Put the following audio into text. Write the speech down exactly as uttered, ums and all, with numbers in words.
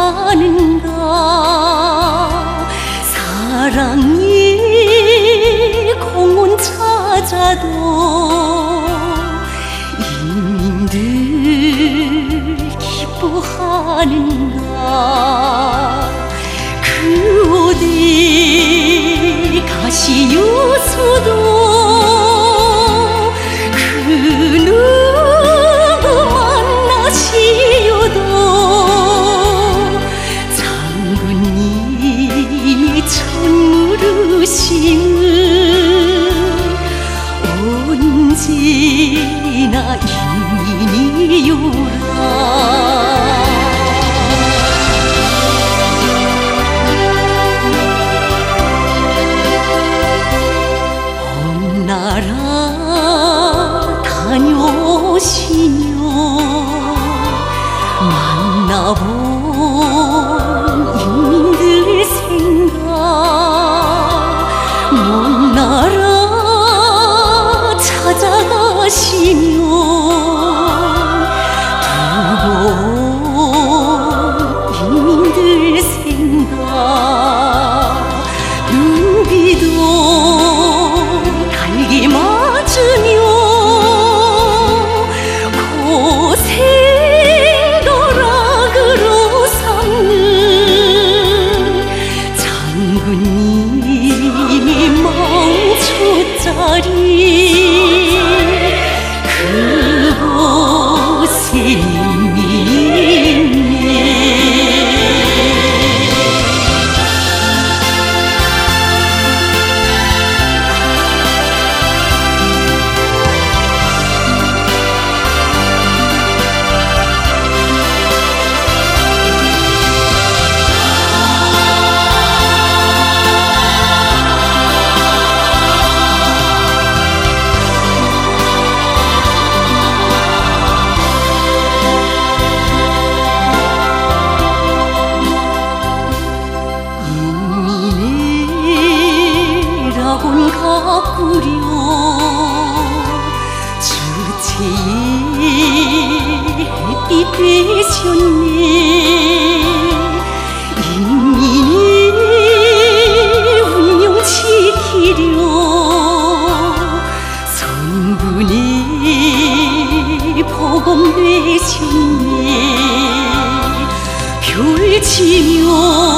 기뻐하는가. 사랑이 공원 찾아도 인민들 기뻐하는가. 그 어디 가시요서도 그 누구 만나시어도 장군님이 천무르심은 언제나 인민이요라. 나라 다녀오시며 만나본 인민들 생각 먼 나라 찾아가시며 두고 인민들 생각 눈비도 달기 맞으며 고생 도락으로 삼는 장군님이 멈춰짜리 그곳에 온 가꾸려 주체에 햇빛 되셨네. 인민을 운명시키려 성군이 복음되셨네. 별치며